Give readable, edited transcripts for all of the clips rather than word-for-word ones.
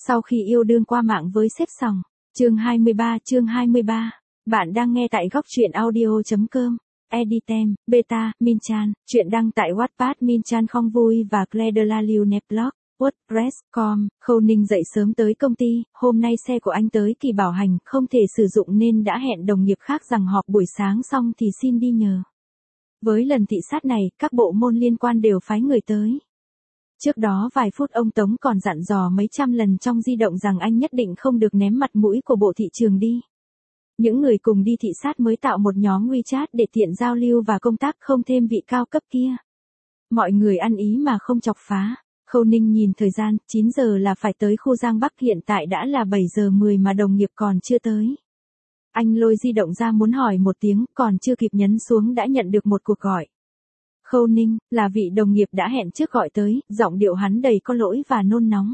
Sau khi yêu đương qua mạng với sếp sòng. Chương 23. Bạn đang nghe tại góc truyện audio.com. Editem, Beta, Minchan, chuyện đăng tại Wattpad. Minchan không vui và Claire de la Lune blog, WordPress.com. Khâu Ninh dậy sớm tới công ty, hôm nay xe của anh tới kỳ bảo hành, không thể sử dụng nên đã hẹn đồng nghiệp khác rằng họp buổi sáng xong thì xin đi nhờ. Với lần thị sát này, các bộ môn liên quan đều phái người tới. Trước đó vài phút ông Tống còn dặn dò mấy trăm lần trong di động rằng anh nhất định không được ném mặt mũi của bộ thị trường đi. Những người cùng đi thị sát mới tạo một nhóm WeChat để tiện giao lưu và công tác, không thêm vị cao cấp kia. Mọi người ăn ý mà không chọc phá. Khâu Ninh nhìn thời gian, 9 giờ là phải tới khu Giang Bắc, hiện tại đã là 7 giờ 10 mà đồng nghiệp còn chưa tới. Anh lôi di động ra muốn hỏi một tiếng, còn chưa kịp nhấn xuống đã nhận được một cuộc gọi. Khâu Ninh, là vị đồng nghiệp đã hẹn trước gọi tới, giọng điệu hắn đầy có lỗi và nôn nóng.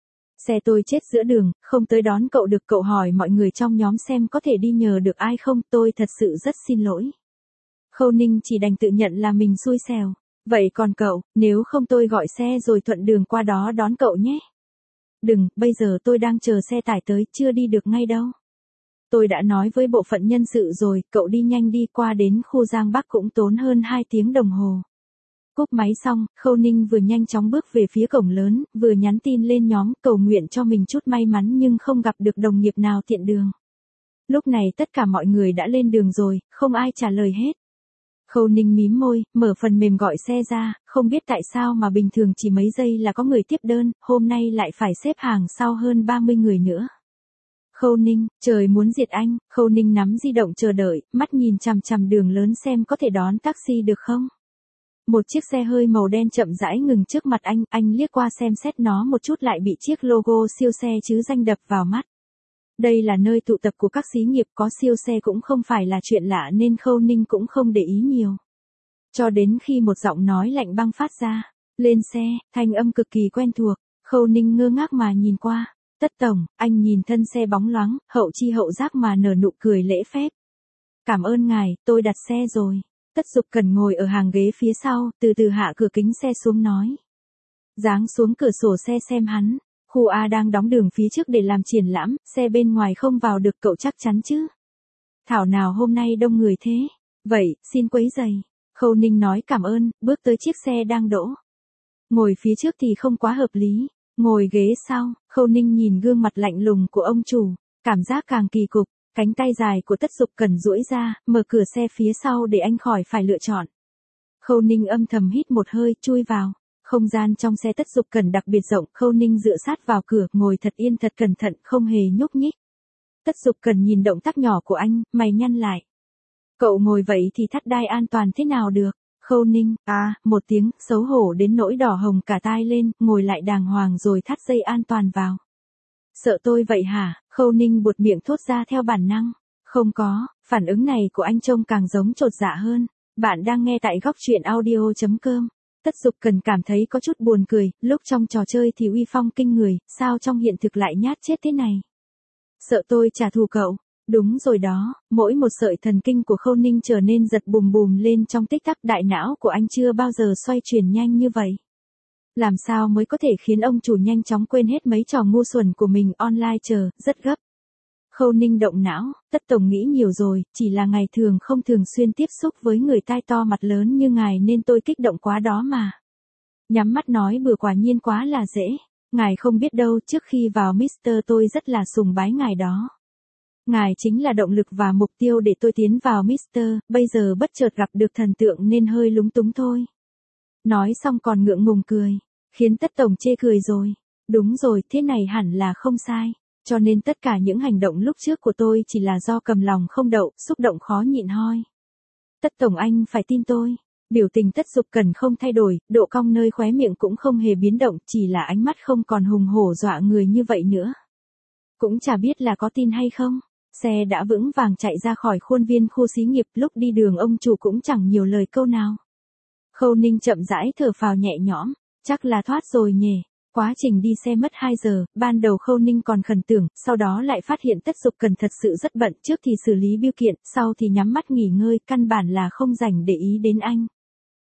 Xe tôi chết giữa đường, không tới đón cậu được, cậu hỏi mọi người trong nhóm xem có thể đi nhờ được ai không, tôi thật sự rất xin lỗi. Khâu Ninh chỉ đành tự nhận là mình xui xẻo. Vậy còn cậu, nếu không tôi gọi xe rồi thuận đường qua đó đón cậu nhé. Đừng, bây giờ tôi đang chờ xe tải tới, chưa đi được ngay đâu. Tôi đã nói với bộ phận nhân sự rồi, cậu đi nhanh đi, qua đến khu Giang Bắc cũng tốn hơn 2 tiếng đồng hồ. Cúp máy xong, Khâu Ninh vừa nhanh chóng bước về phía cổng lớn, vừa nhắn tin lên nhóm, cầu nguyện cho mình chút may mắn nhưng không gặp được đồng nghiệp nào tiện đường. Lúc này tất cả mọi người đã lên đường rồi, không ai trả lời hết. Khâu Ninh mím môi, mở phần mềm gọi xe ra, không biết tại sao mà bình thường chỉ mấy giây là có người tiếp đơn, hôm nay lại phải xếp hàng sau hơn 30 người nữa. Khâu Ninh, trời muốn diệt anh. Khâu Ninh nắm di động chờ đợi, mắt nhìn chằm chằm đường lớn xem có thể đón taxi được không. Một chiếc xe hơi màu đen chậm rãi ngừng trước mặt anh liếc qua xem xét nó một chút lại bị chiếc logo siêu xe chứ danh đập vào mắt. Đây là nơi tụ tập của các xí nghiệp, có siêu xe cũng không phải là chuyện lạ nên Khâu Ninh cũng không để ý nhiều. Cho đến khi một giọng nói lạnh băng phát ra, lên xe, thanh âm cực kỳ quen thuộc, Khâu Ninh ngơ ngác mà nhìn qua. Tất tổng, anh nhìn thân xe bóng loáng, hậu chi hậu giác mà nở nụ cười lễ phép. Cảm ơn ngài, tôi đặt xe rồi. Tất Dục Cần ngồi ở hàng ghế phía sau, từ từ hạ cửa kính xe xuống nói. Giáng xuống cửa sổ xe xem hắn. Khu A đang đóng đường phía trước để làm triển lãm, xe bên ngoài không vào được, cậu chắc chắn chứ? Thảo nào hôm nay đông người thế? Vậy, xin quấy giày. Khâu Ninh nói cảm ơn, bước tới chiếc xe đang đỗ. Ngồi phía trước thì không quá hợp lý. Ngồi ghế sau, Khâu Ninh nhìn gương mặt lạnh lùng của ông chủ, cảm giác càng kỳ cục, cánh tay dài của Tất Dục Cần duỗi ra, mở cửa xe phía sau để anh khỏi phải lựa chọn. Khâu Ninh âm thầm hít một hơi, chui vào. Không gian trong xe Tất Dục Cần đặc biệt rộng, Khâu Ninh dựa sát vào cửa, ngồi thật yên thật cẩn thận, không hề nhúc nhích. Tất Dục Cần nhìn động tác nhỏ của anh, mày nhăn lại. Cậu ngồi vậy thì thắt đai an toàn thế nào được? Khâu Ninh, một tiếng, xấu hổ đến nỗi đỏ hồng cả tai lên, ngồi lại đàng hoàng rồi thắt dây an toàn vào. Sợ tôi vậy hả? Khâu Ninh buột miệng thốt ra theo bản năng. Không có, phản ứng này của anh trông càng giống chột dạ hơn. Bạn đang nghe tại góc truyện audio.com. Tất Dục Cần cảm thấy có chút buồn cười, lúc trong trò chơi thì uy phong kinh người, sao trong hiện thực lại nhát chết thế này? Sợ tôi trả thù cậu? Đúng rồi đó, mỗi một sợi thần kinh của Khâu Ninh trở nên giật bùm bùm lên trong tích tắc, đại não của anh chưa bao giờ xoay chuyển nhanh như vậy. Làm sao mới có thể khiến ông chủ nhanh chóng quên hết mấy trò ngu xuẩn của mình online chờ, rất gấp. Khâu Ninh động não, Tất tổng nghĩ nhiều rồi, chỉ là ngày thường không thường xuyên tiếp xúc với người tai to mặt lớn như ngài nên tôi kích động quá đó mà. Nhắm mắt nói bừa quả nhiên quá là dễ. Ngài không biết đâu, trước khi vào Mr. tôi rất là sùng bái ngài đó. Ngài chính là động lực và mục tiêu để tôi tiến vào Mr. Bây giờ bất chợt gặp được thần tượng nên hơi lúng túng thôi. Nói xong còn ngượng ngùng cười, khiến Tất tổng chê cười rồi. Đúng rồi, thế này hẳn là không sai. Cho nên tất cả những hành động lúc trước của tôi chỉ là do cầm lòng không đậu, xúc động khó nhịn hoi. Tất tổng anh phải tin tôi. Biểu tình Tất Dục Cần không thay đổi, độ cong nơi khóe miệng cũng không hề biến động, chỉ là ánh mắt không còn hùng hổ dọa người như vậy nữa. Cũng chả biết là có tin hay không. Xe đã vững vàng chạy ra khỏi khuôn viên khu xí nghiệp, lúc đi đường ông chủ cũng chẳng nhiều lời câu nào. Khâu Ninh chậm rãi thở phào nhẹ nhõm, chắc là thoát rồi nhỉ. Quá trình đi xe mất 2 giờ, ban đầu Khâu Ninh còn khẩn tưởng, sau đó lại phát hiện Tất Dục Cần thật sự rất bận, trước thì xử lý bưu kiện, sau thì nhắm mắt nghỉ ngơi, căn bản là không rảnh để ý đến anh.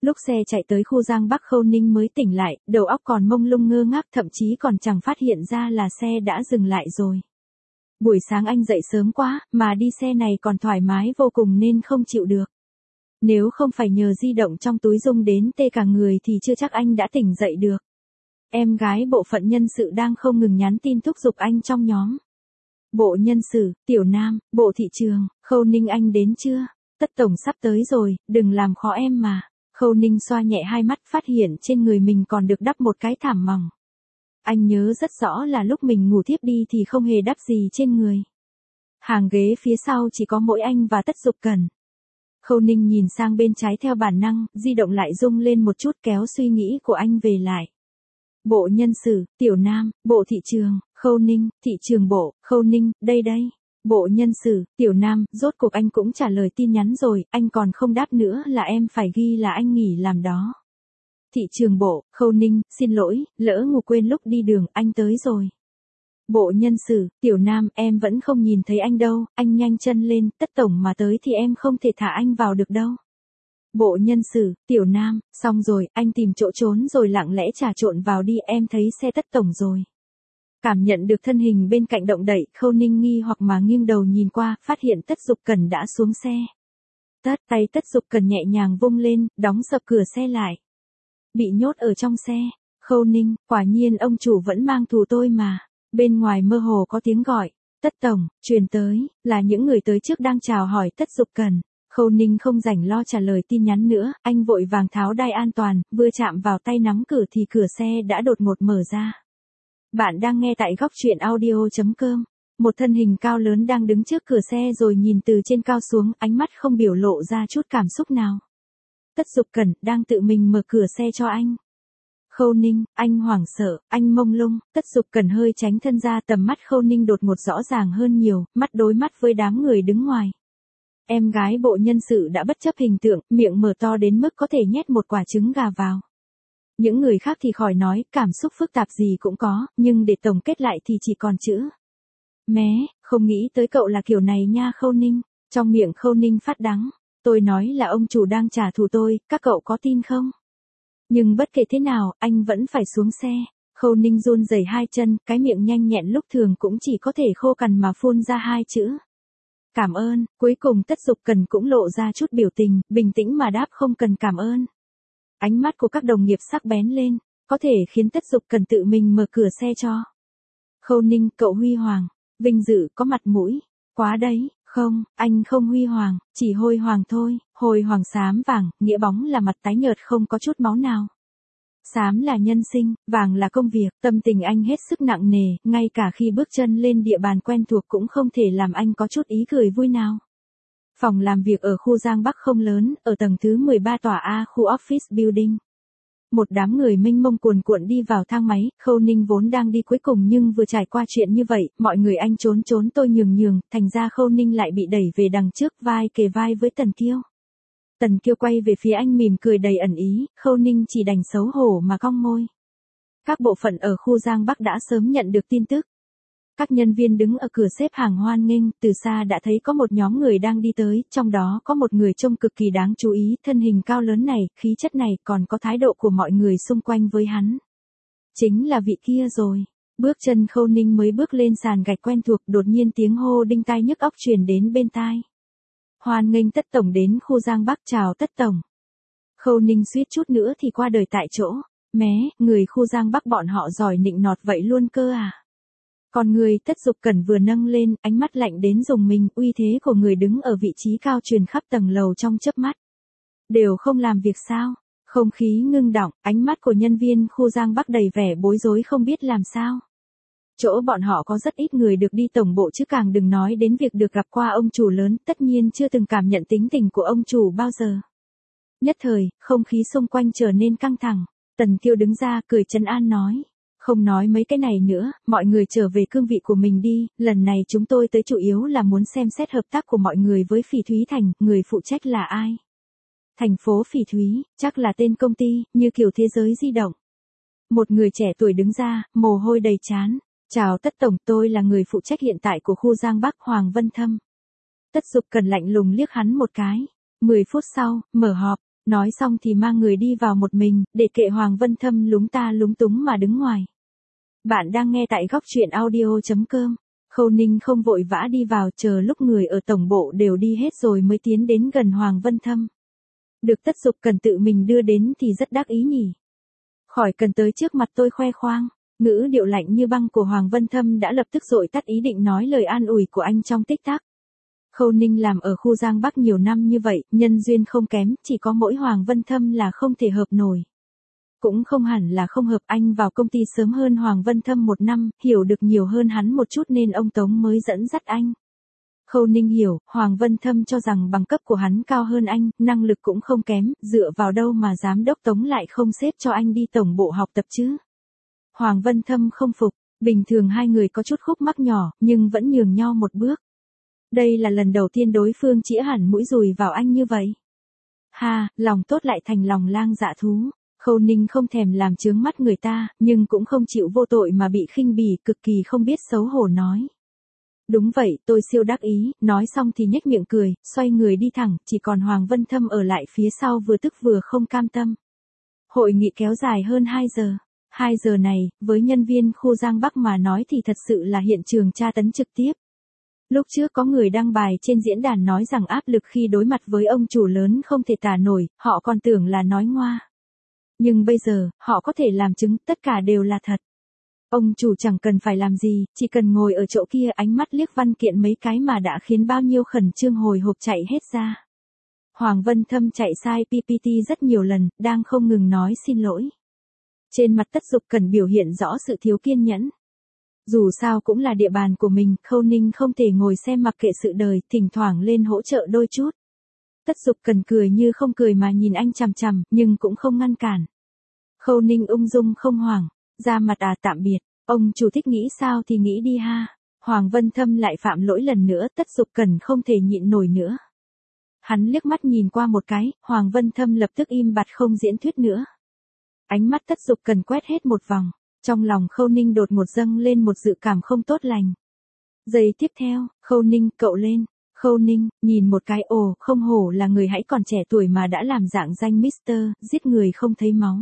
Lúc xe chạy tới khu Giang Bắc Khâu Ninh mới tỉnh lại, đầu óc còn mông lung ngơ ngác, thậm chí còn chẳng phát hiện ra là xe đã dừng lại rồi. Buổi sáng anh dậy sớm quá, mà đi xe này còn thoải mái vô cùng nên không chịu được. Nếu không phải nhờ di động trong túi rung đến tê cả người thì chưa chắc anh đã tỉnh dậy được. Em gái bộ phận nhân sự đang không ngừng nhắn tin thúc giục anh trong nhóm. Bộ nhân sự, Tiểu Nam, bộ thị trường, Khâu Ninh anh đến chưa? Tất tổng sắp tới rồi, đừng làm khó em mà. Khâu Ninh xoa nhẹ hai mắt, phát hiện trên người mình còn được đắp một cái thảm mỏng. Anh nhớ rất rõ là lúc mình ngủ thiếp đi thì không hề đắp gì trên người. Hàng ghế phía sau chỉ có mỗi anh và Tất Dục Cẩn. Khâu Ninh nhìn sang bên trái theo bản năng, di động lại rung lên một chút kéo suy nghĩ của anh về lại. Bộ nhân sự, Tiểu Nam, bộ thị trường, Khâu Ninh, thị trường bộ, Khâu Ninh, đây. Bộ nhân sự, Tiểu Nam, rốt cuộc anh cũng trả lời tin nhắn rồi, anh còn không đáp nữa là em phải ghi là anh nghỉ làm đó. Thị trường bộ, Khâu Ninh, xin lỗi, lỡ ngủ quên lúc đi đường, anh tới rồi. Bộ nhân sự, Tiểu Nam, em vẫn không nhìn thấy anh đâu, anh nhanh chân lên, Tất tổng mà tới thì em không thể thả anh vào được đâu. Bộ nhân sự, Tiểu Nam, xong rồi, anh tìm chỗ trốn rồi lặng lẽ trà trộn vào đi, em thấy xe Tất tổng rồi. Cảm nhận được thân hình bên cạnh động đậy, Khâu Ninh nghi hoặc mà nghiêng đầu nhìn qua, phát hiện Tất Dục Cẩn đã xuống xe. Tay Tất Dục Cẩn nhẹ nhàng vung lên, đóng sập cửa xe lại. Bị nhốt ở trong xe, Khâu Ninh, quả nhiên ông chủ vẫn mang thù tôi mà. Bên ngoài mơ hồ có tiếng gọi, Tất tổng, truyền tới, là những người tới trước đang chào hỏi Tất Dục Cẩn. Khâu Ninh không rảnh lo trả lời tin nhắn nữa, anh vội vàng tháo đai an toàn, vừa chạm vào tay nắm cửa thì cửa xe đã đột ngột mở ra. Bạn đang nghe tại góc truyện audio.com. Một thân hình cao lớn đang đứng trước cửa xe rồi nhìn từ trên cao xuống, ánh mắt không biểu lộ ra chút cảm xúc nào. Tất Dục Cẩn đang tự mình mở cửa xe cho anh. Khâu Ninh, anh hoảng sợ, anh mông lung, Tất Dục Cẩn hơi tránh thân ra, tầm mắt Khâu Ninh đột ngột rõ ràng hơn nhiều, mắt đối mắt với đám người đứng ngoài. Em gái bộ nhân sự đã bất chấp hình tượng, miệng mở to đến mức có thể nhét một quả trứng gà vào. Những người khác thì khỏi nói, cảm xúc phức tạp gì cũng có, nhưng để tổng kết lại thì chỉ còn chữ. Mé, không nghĩ tới cậu là kiểu này nha Khâu Ninh. Trong miệng Khâu Ninh phát đắng. Tôi nói là ông chủ đang trả thù tôi, các cậu có tin không? Nhưng bất kể thế nào, anh vẫn phải xuống xe. Khâu Ninh run rẩy hai chân, cái miệng nhanh nhẹn lúc thường cũng chỉ có thể khô cằn mà phun ra hai chữ. Cảm ơn, cuối cùng Tất Dục Cẩn cũng lộ ra chút biểu tình, bình tĩnh mà đáp không cần cảm ơn. Ánh mắt của các đồng nghiệp sắc bén lên, có thể khiến Tất Dục Cẩn tự mình mở cửa xe cho. Khâu Ninh, cậu huy hoàng, vinh dự, có mặt mũi, quá đấy, không, anh không huy hoàng, chỉ hôi hoàng thôi, hồi hoàng xám vàng, nghĩa bóng là mặt tái nhợt không có chút máu nào. Xám là nhân sinh, vàng là công việc, tâm tình anh hết sức nặng nề, ngay cả khi bước chân lên địa bàn quen thuộc cũng không thể làm anh có chút ý cười vui nào. Phòng làm việc ở khu Giang Bắc không lớn, ở tầng thứ 13 tòa A khu Office Building. Một đám người mênh mông cuồn cuộn đi vào thang máy, Khâu Ninh vốn đang đi cuối cùng nhưng vừa trải qua chuyện như vậy, mọi người anh trốn tôi nhường, thành ra Khâu Ninh lại bị đẩy về đằng trước, vai kề vai với Tần Kiêu. Tần Kiêu quay về phía anh mỉm cười đầy ẩn ý, Khâu Ninh chỉ đành xấu hổ mà cong môi. Các bộ phận ở khu Giang Bắc đã sớm nhận được tin tức. Các nhân viên đứng ở cửa xếp hàng hoan nghênh, từ xa đã thấy có một nhóm người đang đi tới, trong đó có một người trông cực kỳ đáng chú ý, thân hình cao lớn này, khí chất này, còn có thái độ của mọi người xung quanh với hắn. Chính là vị kia rồi. Bước chân Khâu Ninh mới bước lên sàn gạch quen thuộc, đột nhiên tiếng hô đinh tai nhức óc truyền đến bên tai. Hoan nghênh Tất tổng đến khu Giang Bắc, chào Tất tổng. Khâu Ninh suýt chút nữa thì qua đời tại chỗ. Mé, người khu Giang Bắc bọn họ giỏi nịnh nọt vậy luôn cơ à? Còn người Tất Dục Cẩn vừa nâng lên, ánh mắt lạnh đến rùng mình, uy thế của người đứng ở vị trí cao truyền khắp tầng lầu trong chớp mắt. Đều không làm việc sao? Không khí ngưng đọng, ánh mắt của nhân viên khu Giang Bắc đầy vẻ bối rối không biết làm sao. Chỗ bọn họ có rất ít người được đi tổng bộ chứ càng đừng nói đến việc được gặp qua ông chủ lớn, tất nhiên chưa từng cảm nhận tính tình của ông chủ bao giờ. Nhất thời, không khí xung quanh trở nên căng thẳng. Tần Kiêu đứng ra cười trấn an nói. Không nói mấy cái này nữa, mọi người trở về cương vị của mình đi, lần này chúng tôi tới chủ yếu là muốn xem xét hợp tác của mọi người với Phỉ Thúy Thành, người phụ trách là ai? Thành phố Phỉ Thúy, chắc là tên công ty, như kiểu Thế Giới Di Động. Một người trẻ tuổi đứng ra, mồ hôi đầy trán. Chào Tất tổng, tôi là người phụ trách hiện tại của khu Giang Bắc, Hoàng Vân Thâm. Tất Dục Cẩn lạnh lùng liếc hắn một cái. 10 phút sau, mở họp. Nói xong thì mang người đi vào một mình, để kệ Hoàng Vân Thâm lúng ta lúng túng mà đứng ngoài. Bạn đang nghe tại góc truyện audio.com. Khâu Ninh không vội vã đi vào, chờ lúc người ở tổng bộ đều đi hết rồi mới tiến đến gần Hoàng Vân Thâm. Được Tất Dục Cần tự mình đưa đến thì rất đắc ý nhỉ. Khỏi cần tới trước mặt tôi khoe khoang. Ngữ điệu lạnh như băng của Hoàng Vân Thâm đã lập tức dội tắt ý định nói lời an ủi của anh trong tích tắc. Khâu Ninh làm ở khu Giang Bắc nhiều năm như vậy, nhân duyên không kém, chỉ có mỗi Hoàng Vân Thâm là không thể hợp nổi. Cũng không hẳn là không hợp, anh vào công ty sớm hơn Hoàng Vân Thâm 1 năm, hiểu được nhiều hơn hắn một chút nên ông Tống mới dẫn dắt anh. Khâu Ninh hiểu, Hoàng Vân Thâm cho rằng bằng cấp của hắn cao hơn anh, năng lực cũng không kém, dựa vào đâu mà giám đốc Tống lại không xếp cho anh đi tổng bộ học tập chứ. Hoàng Vân Thâm không phục, bình thường hai người có chút khúc mắc nhỏ, nhưng vẫn nhường nhau một bước. Đây là lần đầu tiên đối phương chĩa hẳn mũi dùi vào anh như vậy. Ha, lòng tốt lại thành lòng lang dạ thú. Khâu Ninh không thèm làm chướng mắt người ta, nhưng cũng không chịu vô tội mà bị khinh bỉ, cực kỳ không biết xấu hổ nói. Đúng vậy, tôi siêu đắc ý, nói xong thì nhếch miệng cười, xoay người đi thẳng, chỉ còn Hoàng Vân Thâm ở lại phía sau vừa tức vừa không cam tâm. Hội nghị kéo dài hơn 2 giờ. 2 giờ này, với nhân viên khu Giang Bắc mà nói thì thật sự là hiện trường tra tấn trực tiếp. Lúc trước có người đăng bài trên diễn đàn nói rằng áp lực khi đối mặt với ông chủ lớn không thể tả nổi, họ còn tưởng là nói ngoa. Nhưng bây giờ, họ có thể làm chứng, tất cả đều là thật. Ông chủ chẳng cần phải làm gì, chỉ cần ngồi ở chỗ kia ánh mắt liếc văn kiện mấy cái mà đã khiến bao nhiêu khẩn trương hồi hộp chạy hết ra. Hoàng Vân Thâm chạy sai PPT rất nhiều lần, đang không ngừng nói xin lỗi. Trên mặt Tất Dục Cần biểu hiện rõ sự thiếu kiên nhẫn. Dù sao cũng là địa bàn của mình, Khâu Ninh không thể ngồi xem mặc kệ sự đời, thỉnh thoảng lên hỗ trợ đôi chút. Tất Dục Cần cười như không cười mà nhìn anh chằm chằm, nhưng cũng không ngăn cản. Khâu Ninh ung dung không hoảng, ra mặt tạm biệt, ông chủ thích nghĩ sao thì nghĩ đi ha. Hoàng Vân Thâm lại phạm lỗi lần nữa, Tất Dục Cần không thể nhịn nổi nữa. Hắn liếc mắt nhìn qua một cái, Hoàng Vân Thâm lập tức im bặt không diễn thuyết nữa. Ánh mắt Tất Dục Cần quét hết một vòng, trong lòng Khâu Ninh đột ngột dâng lên một dự cảm không tốt lành. Giây tiếp theo, Khâu Ninh cậu lên. Khâu Ninh, nhìn một cái, ồ, không hổ là người hãy còn trẻ tuổi mà đã làm dạng danh Mr. giết người không thấy máu.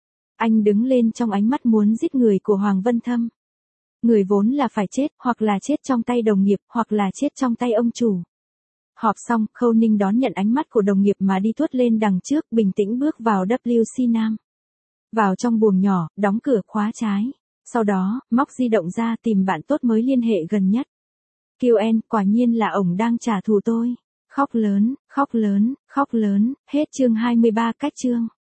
Anh đứng lên trong ánh mắt muốn giết người của Hoàng Vân Thâm. Người vốn là phải chết, hoặc là chết trong tay đồng nghiệp, hoặc là chết trong tay ông chủ. Họp xong, Khâu Ninh đón nhận ánh mắt của đồng nghiệp mà đi tuốt lên đằng trước, bình tĩnh bước vào WC Nam. Vào trong buồng nhỏ, đóng cửa khóa trái. Sau đó, móc di động ra tìm bạn tốt mới liên hệ gần nhất. QN, quả nhiên là ổng đang trả thù tôi. Khóc lớn, khóc lớn, khóc lớn, hết chương 23 cách chương.